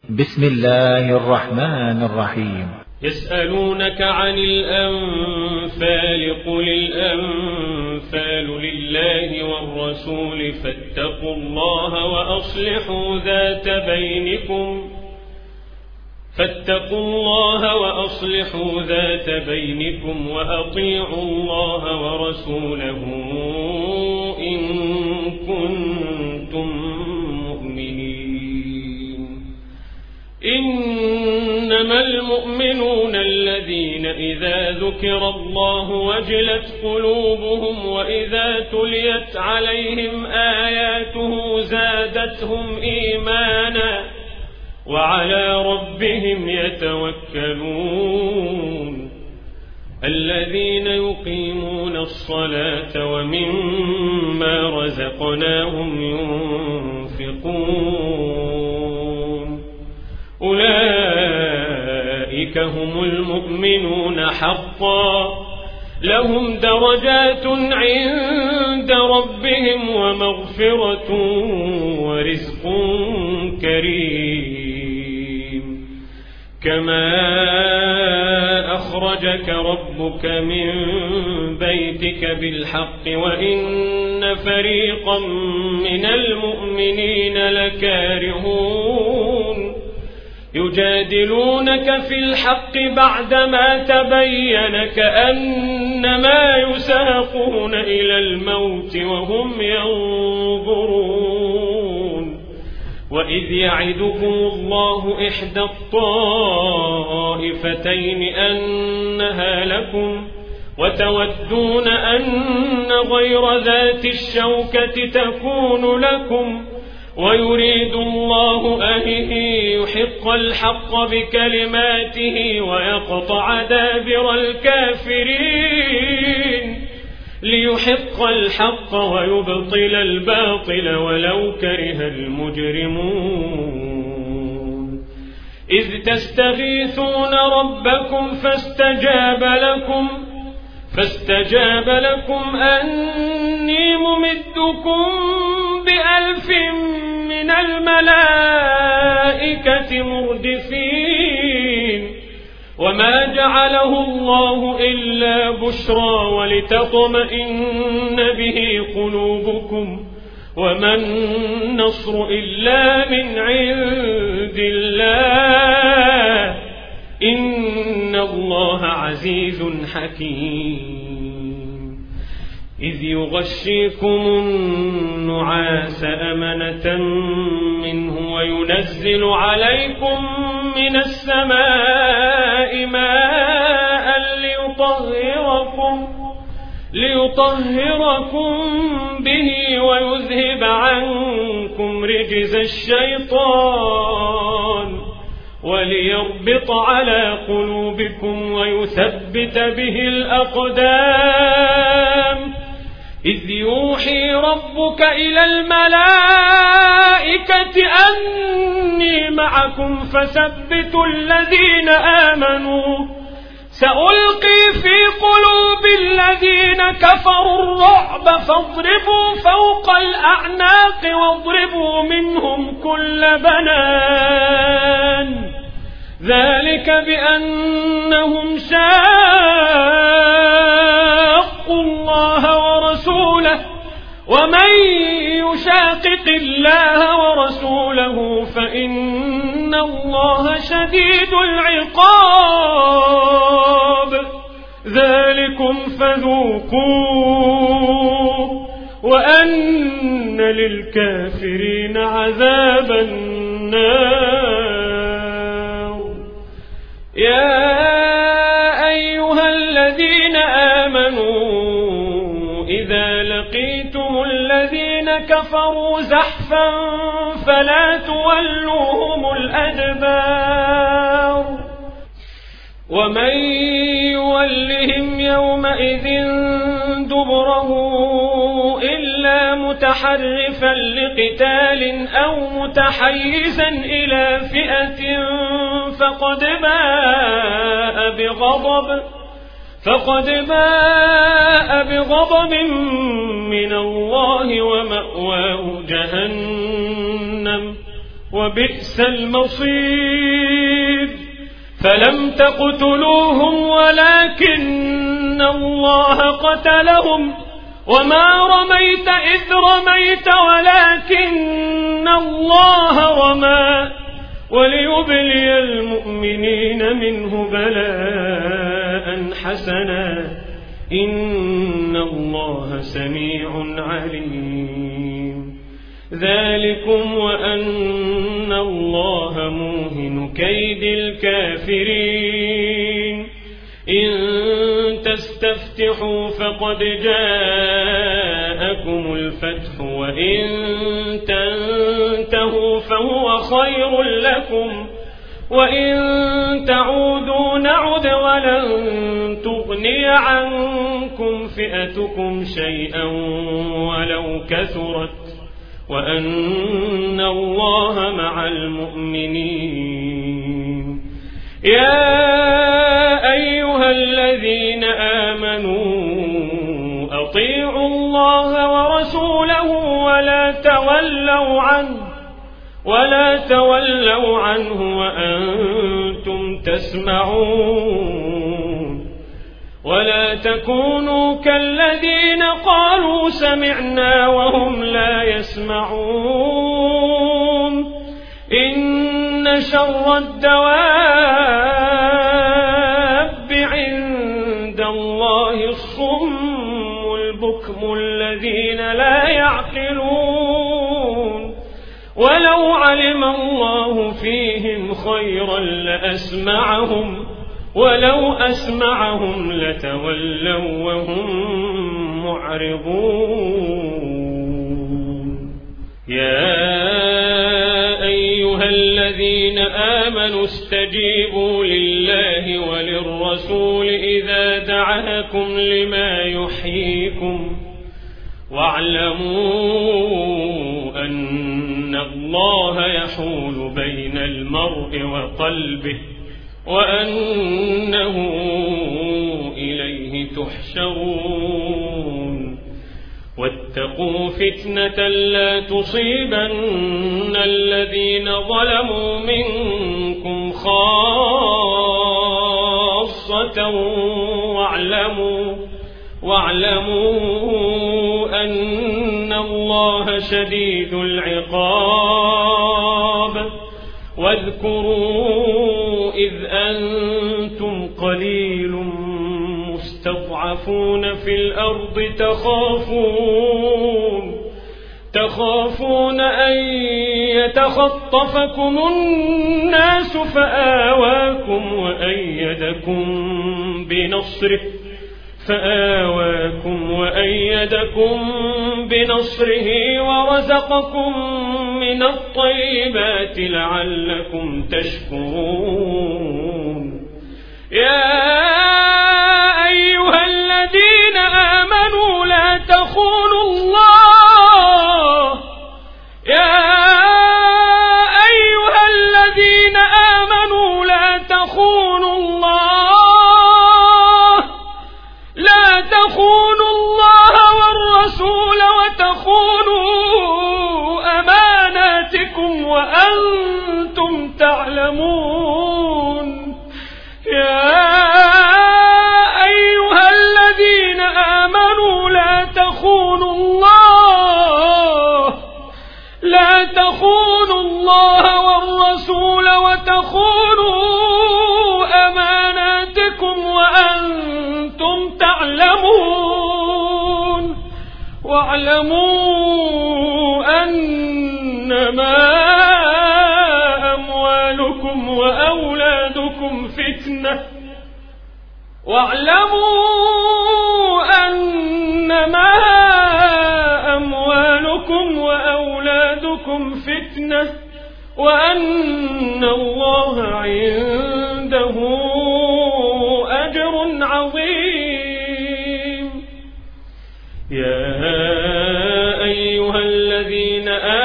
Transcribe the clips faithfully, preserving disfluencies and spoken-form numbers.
بسم الله الرحمن الرحيم. يسألونك عن الأنفال قل الأنفال لله والرسول فاتقوا الله وأصلحوا ذات بينكم فاتقوا الله وأصلحوا ذات بينكم وأطيعوا الله ورسوله إن كنتم مؤمنين. إنما المؤمنون الذين إذا ذكر الله وجلت قلوبهم وإذا تليت عليهم آياته زادتهم إيمانا وعلى ربهم يتوكلون. الذين يقيمون الصلاة ومما رزقناهم ينفقون أولئك هم المؤمنون حقا لهم درجات عند ربهم ومغفرة ورزق كريم. كما أخرجك ربك من بيتك بالحق وإن فريقا من المؤمنين لكارهون يجادلونك في الحق بعدما تبين كأنما يساقون إلى الموت وهم ينظرون. وإذ يعدكم الله إحدى الطائفتين أنها لكم وتودون أن غير ذات الشوكة تكون لكم ويريد الله أن يحق الحق بكلماته ويقطع دابر الكافرين ليحق الحق ويبطل الباطل ولو كره المجرمون. إذ تستغيثون ربكم فاستجاب لكم فاستجاب لكم أني ممدكم بألف من الملائكة مردفين. وما جعله الله إلا بشرى ولتطمئن به قلوبكم وما النصر إلا من عند الله إن الله عزيز حكيم. إذ يغشيكم النعاس أمنة منه وينزل عليكم من السماء ماء ليطهركم, ليطهركم به ويذهب عنكم رجز الشيطان وليربط على قلوبكم ويثبت به الأقدام. إذ يوحي ربك إلى الملائكة أني معكم فثبتوا الذين آمنوا سألقي في قلوب الذين كفروا الرعب فاضربوا فوق الأعناق واضربوا منهم كل بنان. ذلك بأنهم شاقوا الله ورسوله ومن يشاقق الله ورسوله فإن الله شديد العقاب. ذلكم فذوقوه وأن للكافرين عذاب النار. يا أيها الذين آمنوا إذا لقيتم الذين كفروا زحفا فلا تولوهم الأدبار. ومن يولهم يومئذ دبره إلا متحرفا لقتال أو متحيزا إلى فئة فقد باء بغضب فقد باء بغضب من الله ومأواه جهنم وبئس المصير. فلم تقتلوهم ولكن الله قتلهم وما رميت إذ رميت ولكن الله رمى وليبلي المؤمنين منه بلاء حسنا إن الله سميع عليم. ذلكم وأن الله موهن كيد الكافرين. إن تستفتحوا فقد جاءكم الفتح وإن تنتهوا فهو خير لكم وإن تعودوا نعد ولن تغني عنكم فئتكم شيئا ولو كثرت وأن الله مع المؤمنين. يا أيها الذين آمنوا أطيعوا الله ورسوله ولا تولوا عنه ولا تولوا عنه وأنتم تسمعون. ولا تكونوا كالذين قالوا سمعنا وهم لا يسمعون. إن شر الدواب عند الله الصم البكم الذين لا يعقلون. ولو علم الله فيهم خيرا لأسمعهم ولو أسمعهم لتولوا وهم معرضون. يا أيها الذين آمنوا استجيبوا لله وللرسول إذا دعاكم لما يحييكم واعلموا أن الله يحول بين المرء وقلبه وأنه إليه تحشرون. واتقوا فتنة لا تصيبن الذين ظلموا منكم خاصة واعلموا واعلموا أن الله شديد العقاب. واذكروا إذ أنتم قليل مستضعفون في الأرض تخافون تخافون أن يتخطفكم الناس فآواكم وأيدكم بنصره فآواكم وأيدكم بنصره ورزقكم من الطيبات لعلكم تشكرون. يا أيها الذين آمنوا لا تخونوا الله يا أيها الذين آمنوا لا تخونوا الله لا تخونوا الله والرسول وتخونوا أماناتكم وأنتم تعلمون. يا أيها الذين آمنوا لا تخونوا الله لا تخونوا الله والرسول وتخونوا أماناتكم وأنتم تعلمون. واعلموا أنما أموالكم وأولادكم فتنة واعلموا أنما أموالكم وأولادكم فتنة وأن الله عنده أجر عظيم. يا أيها الذين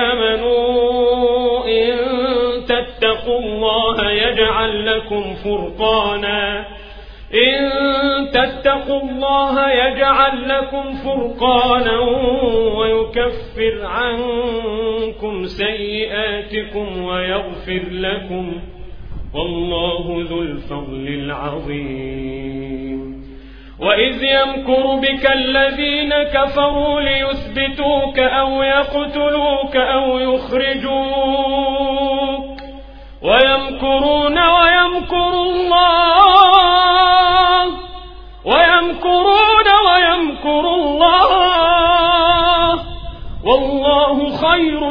آمنوا إن تتقوا الله يجعل لكم فرقانا إن تتقوا الله يجعل لكم فرقانا ويكفر عنكم سيئاتكم ويغفر لكم والله ذو الفضل العظيم وإذ يمكر بك الذين كفروا ليثبتوك أو يقتلوك أو يخرجوك ويمكرون ويمكر الله ويمكرون ويمكر الله والله خير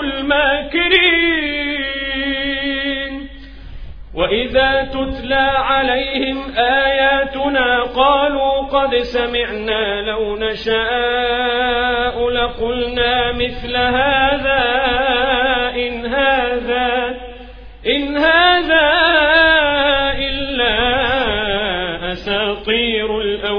الماكرين وإذا تتلى عليهم آياتنا قالوا قد سمعنا لو نشاء لقلنا مثل هذا إن هذا إن هذا إلا أساطير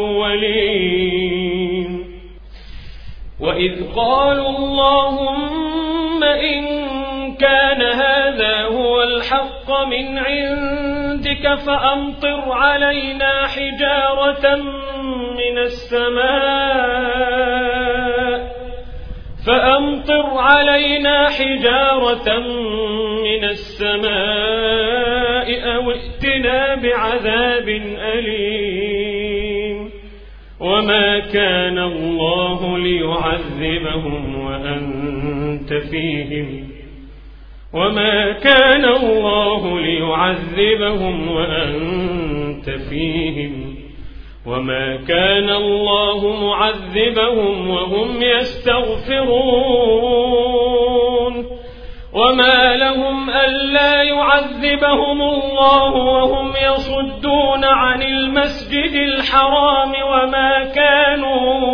الأولين وإذ قالوا اللهم إن كان هذا هو الحق من عندك فأمطر علينا حجارة من السماء فأمطر علينا حجارة من السماء أو ائتنا بعذاب أليم وما كان الله ليعذبهم وأنت فيهم وما كان الله ليعذبهم وأنت فيهم وما كان الله معذبهم وهم يستغفرون وما لهم ألا يعذبهم الله وهم يصدون عن المسجد الحرام وما كانوا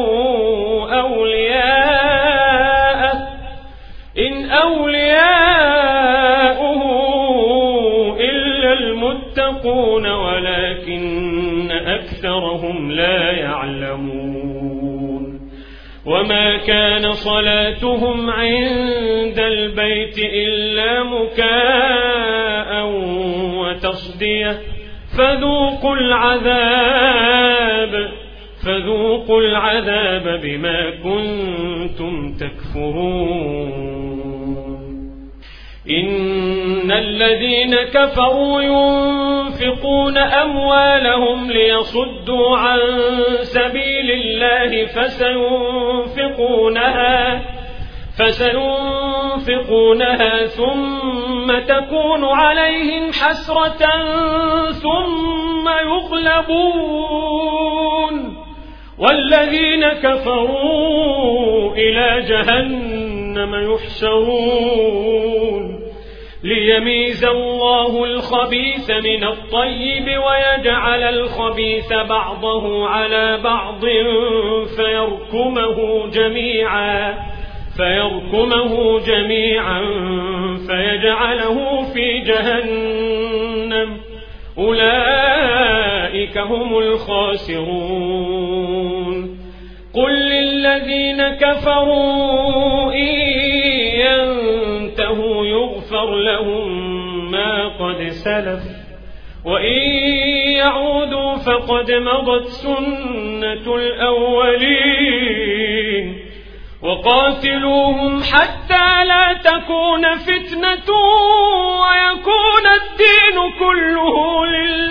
أولياءه إن أولياؤه إلا المتقون ولكن أكثرهم لا يعلمون وما كان صلاتهم عند البيت إلا مكاء وتصدية فذوقوا العذاب فذوقوا العذاب بما كنتم تكفرون إن الذين كفروا ينفقون أموالهم ليصدوا عن سبيل الله فسينفقونها فسينفقونها ثم تكون عليهم حسرة ثم يغلبون والذين كفروا إلى جهنم يحشرون ليميز الله الخبيث من الطيب ويجعل الخبيث بعضه على بعض فيركمه جميعا فيركمه جميعا فيجعله في جهنم أولئك هم الخاسرون قل للذين كفروا إن ينتهوا يغفر لهم ما قد سلف وإن يعودوا فقد مضت سنة الأولين وقاتلوهم حتى لا تكون فتنة ويكون الدين كله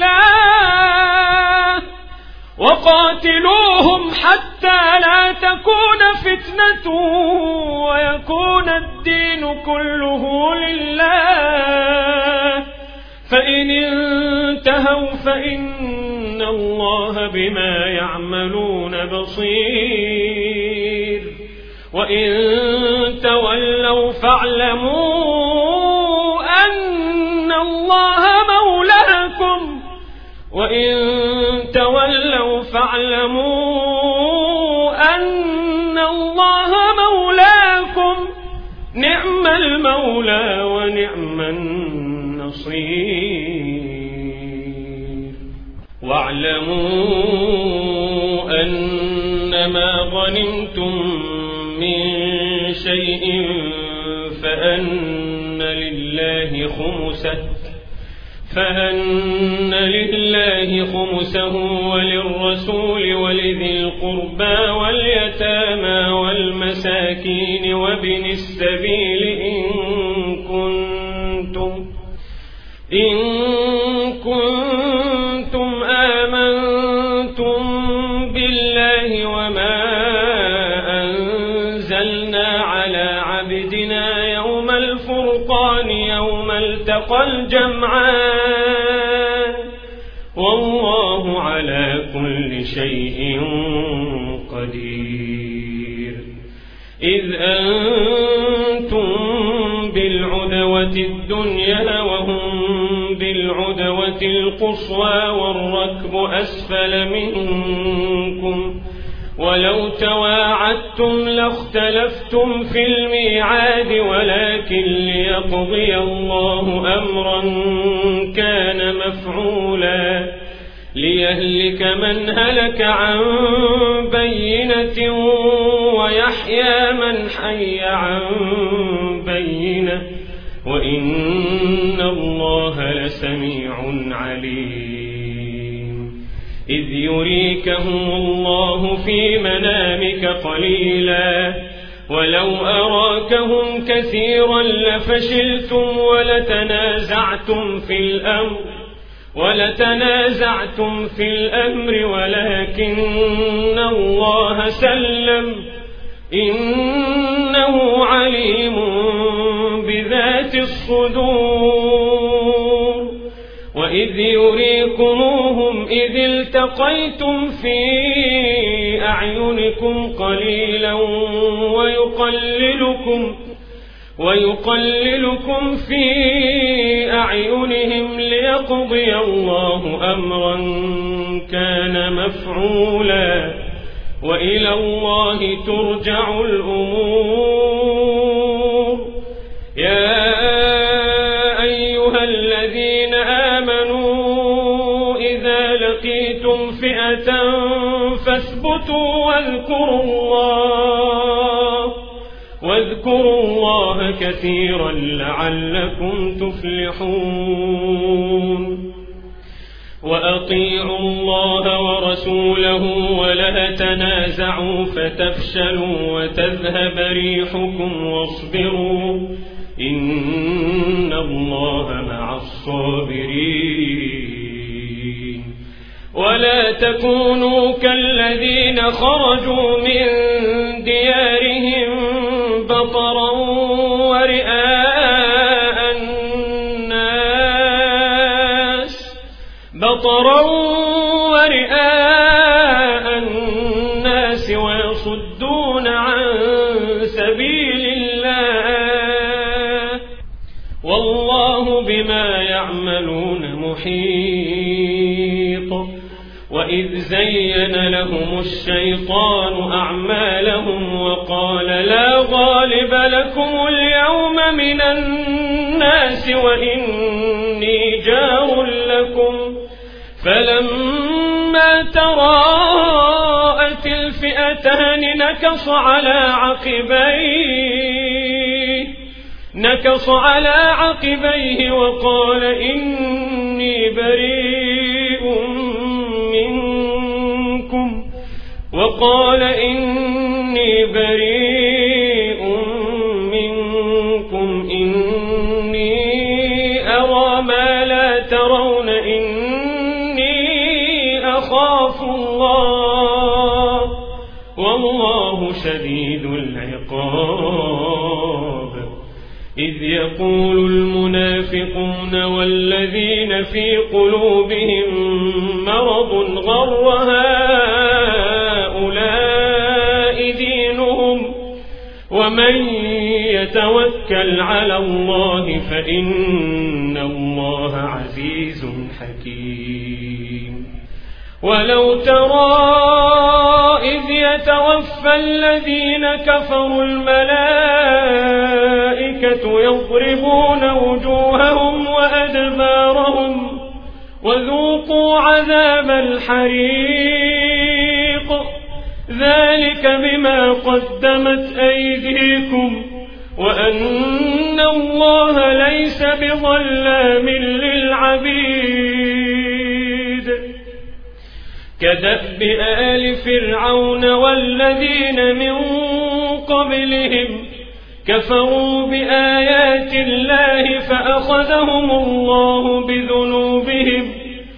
لله وقاتلوهم حتى لا تكون فتنة ويكون الدين كله لله فإن انتهوا فإن الله بما يعملون بصير وإن تولوا فاعلموا أن الله مولاكم وإن تولوا فاعلموا أن الله مولاكم نعم المولى ونعم النصير واعلموا أنما غنمتم من شيء فأن لله خمسه فأن لله خمسه وللرسول ولذي القربى واليتامى والمساكين وابن السبيل إن كنتم إن كنتم آمنتم بالله وما أنزلنا على عبدنا يوم الفرقان يوم التقى الجمعان والله على كل شيء قدير. إذ أنتم بالعدوة الدنيا وهم بالعدوة القصوى والركب أسفل منكم ولو تواعدتم لاختلفتم في الميعاد ولكن ليقضي الله أمرا كان مفعولا ليهلك من هلك عن بينة ويحيى من حي عن بينة وإن الله لسميع عليم. إذ يريكهم الله في منامك قليلا ولو أراكهم كثيرا لفشلتم ولتنازعتم في الأمر ولتنازعتم في الأمر ولكن الله سلم إنه عليم بذات الصدور. وإذ يريكموهم إذ التقيتم في أعينكم قليلا ويقللكم ويقللكم في أعينهم ليقضي الله أمرا كان مفعولا وإلى الله ترجع الأمور. يا أيها الذين آمنوا إذا لقيتم فئة فاثبتوا واذكروا الله واذكروا الله كثيرا لعلكم تفلحون. وأطيعوا الله ورسوله ولا تنازعوا فتفشلوا وتذهب ريحكم واصبروا إن الله مع الصابرين. ولا تكونوا كالذين خرجوا من ديارهم بطرا ورئاء الناس بطرا ورئاء الناس ويصدون عن سبيل الله والله بما يعملون محيط. وإذ زين لهم الشيطان أعمالهم وقال لا غالب لكم اليوم من الناس وإني جار لكم فلما تراءت الفئتان نكص على عقبيه نكص على عقبيه وقال إني بريء منكم وقال إني بريء منكم إني أرى ما لا ترون إني أخاف الله والله شديد العقاب. إذ يقول المنافقون والذين في قلوبهم مرض غر هؤلاء دينهم ومن يتوكل على الله فإن الله عزيز حكيم. ولو ترى إذ يتوفى الذين كفروا الملائكة يضربون وجوههم وأدبارهم وذوقوا عذاب الحريق ذلك بما قدمت أيديكم وأن الله ليس بظلام للعبيد كدأب آل فرعون والذين من قبلهم كفروا بآيات الله فأخذهم الله بذنوبهم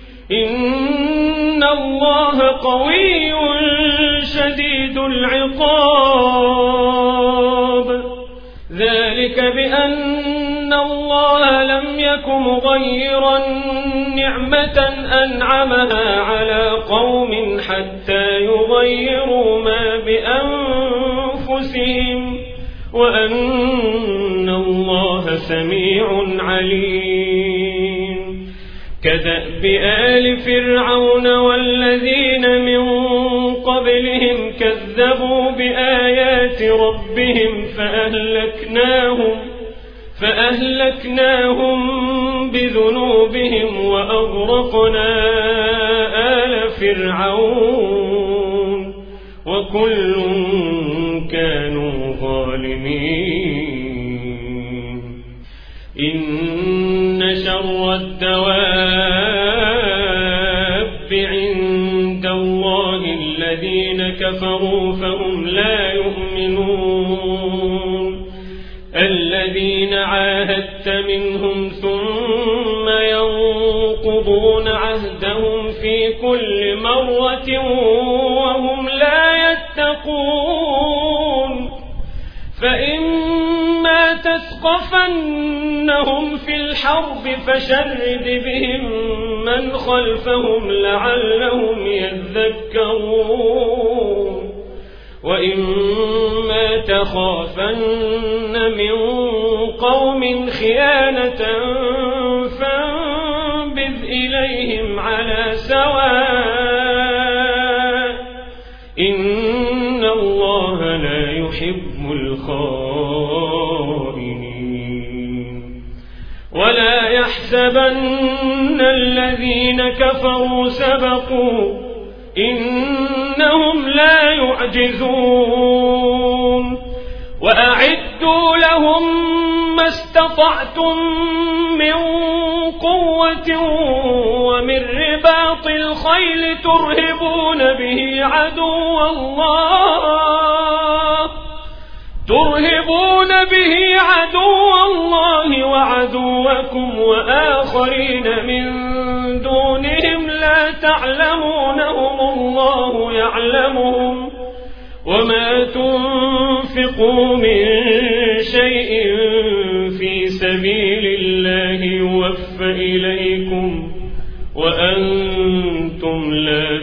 إن الله قوي شديد العقاب ذلك بأن الله لم يك مغيرا نعمة أنعمها على قوم حتى يغيروا ما بأنفسهم وأن الله سميع عليم كدأب آل فرعون والذين من قبلهم كذبوا بآيات ربهم فأهلكناهم فأهلكناهم بذنوبهم وأغرقنا آل فرعون وكل كانوا ظالمين إن شر الدواب عند الله الذين كفروا فهم لا يؤمنون الذين عاهدت منهم ثم ينقضون عهدهم في كل مرة وهم لا يتقون فإما تثقفنهم في الحرب فشرد بهم من خلفهم لعلهم يذكرون وإما تخافن من قوم خيانة فانبذ إليهم على سواء إن الله لا يحب الخائنين ولا يحسبن الذين كفروا سبقوا إنهم لا يعجزون وأعدوا لهم ما استطعتم من قوة ومن رباط الخيل ترهبون به عدو الله ترهبون به عدو الله وعدوكم وآخرين من دونهم لا تعلمونهم الله يعلمهم وما تنفقوا من شيء في سبيل الله يوفى إليكم وأنتم لا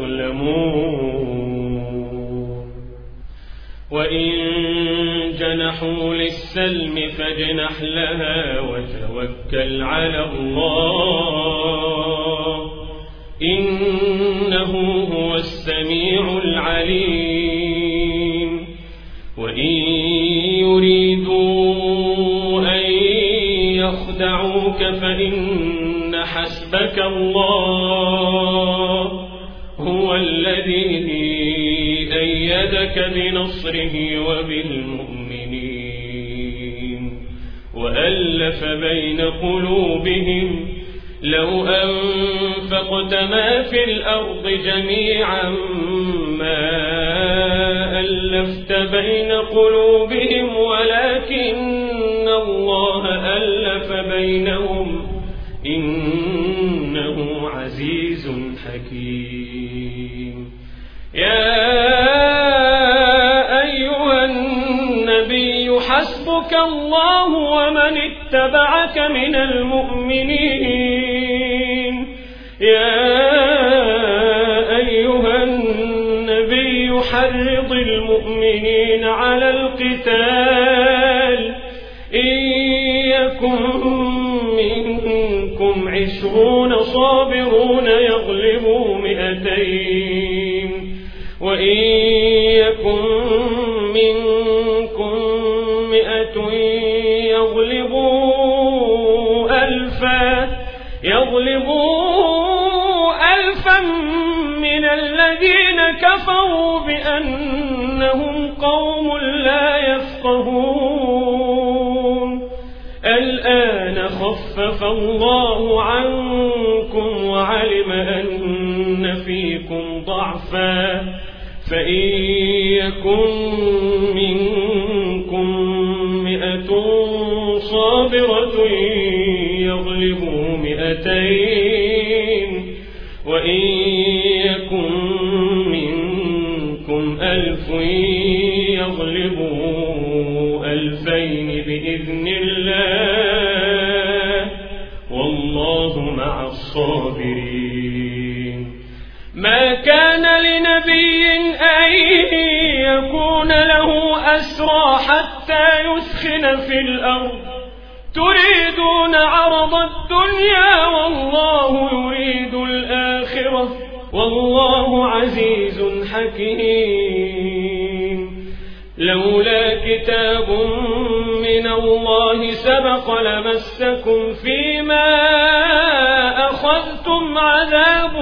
تظلمون وإن جنحوا للسلم فاجنح لها وتوكل على الله إنه هو السميع العليم وإن يريدوا أن يخدعوك فإن حسبك الله هو الذي أيدك بنصره وبالمؤمنين وألف بين قلوبهم لو أنفقت ما في الأرض جميعا ما ألفت بين قلوبهم ولكن الله ألف بينهم إنه عزيز حكيم يا أيها النبي حسبك الله ومن اتبعك من المؤمنين يا أيها النبي حرض المؤمنين على القتال إن يكن منكم عشرون صابرون يغلبوا مئتين وإن يكن منكم مئة يغلبوا ألفا يغلبوا ألفا من الذين كفروا بأنهم قوم لا يفقهون الآن خفف الله عنكم وعلم أن فيكم ضعفا فإن يكن منكم مئة صابرة يغلبوا مئتين وإن يكن منكم ألف يغلبوا ألفين بإذن الله والله مع الصابرين. ما كان لنبي أن يكون له أسرى حتى يثخن في الأرض تريدون عرض الدنيا والله يريد الآخرة والله عزيز حكيم. لولا كتاب من الله سبق لمسكم فيما أخذتم عذاب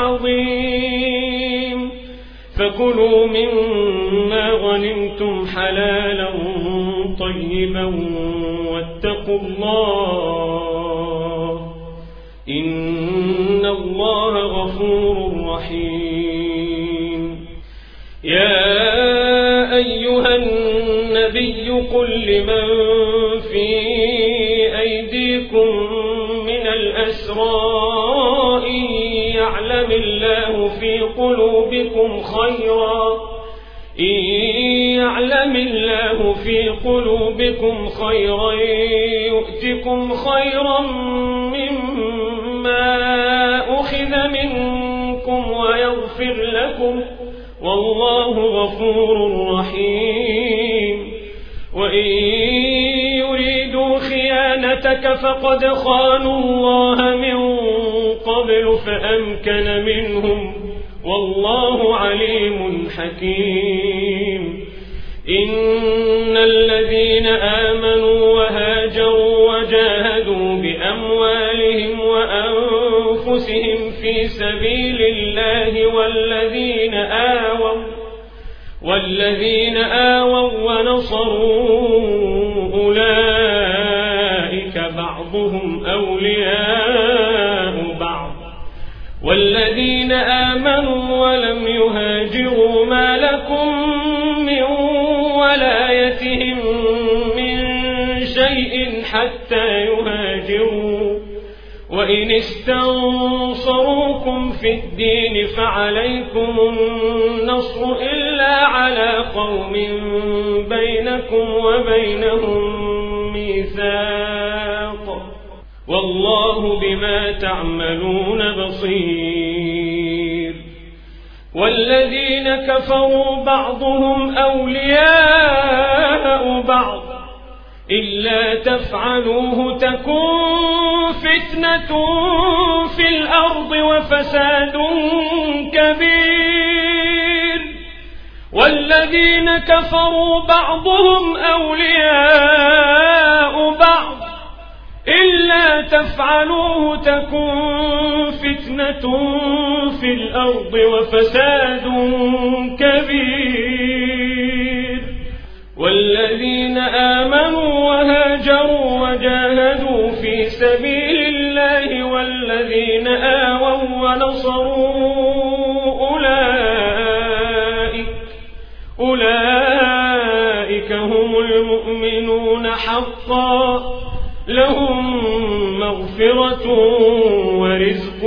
عظيم فكلوا مما غنمتم حلالا طيبا واتقوا الله إن الله غفور رحيم. يا أيها النبي قل لمن في أيديكم من الأسرى إن يعلم الله في قلوبكم خيرا إن يعلم الله في قلوبكم خيرا يؤتكم خيرا مما أخذ منكم ويغفر لكم والله غفور رحيم. وإن يريدوا خيانتك فقد خانوا الله من قبل فأمكن منهم والله عليم حكيم. إن الذين آمنوا وهاجروا وجاهدوا بأموالهم وأنفسهم في سبيل الله والذين آووا والذين آووا ونصروا أولئك بعضهم أولياء بعض والذين آمنوا ولم يهاجروا ما لكم من ولايتهم من شيء حتى يهاجروا وإن استنصروكم في الدين فعليكم النصر إلا على قوم بينكم وبينهم ميثاق والله بما تعملون بصير. والذين كفروا بعضهم أولياء بعض إلا تفعلوه تكون فتنة في الأرض وفساد كبير. والذين كفروا بعضهم أولياء بعض إلا تفعلوه تكون فتنة في الأرض وفساد كبير. والذين آمنوا وهاجروا وجاهدوا في سبيل الله والذين آووا ونصروا أولئك أولئك هم المؤمنون حقا لهم مغفرة ورزق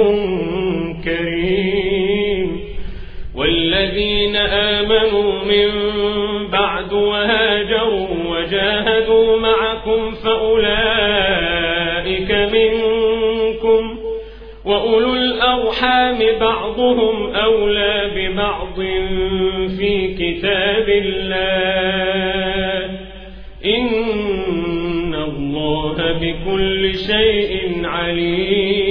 كريم. والذين آمنوا من بعد وهاجروا وجاهدوا معكم فأولئك منكم وأولو الأرحام بعضهم أولى ببعض في كتاب الله إن الله بكل شيء عليم.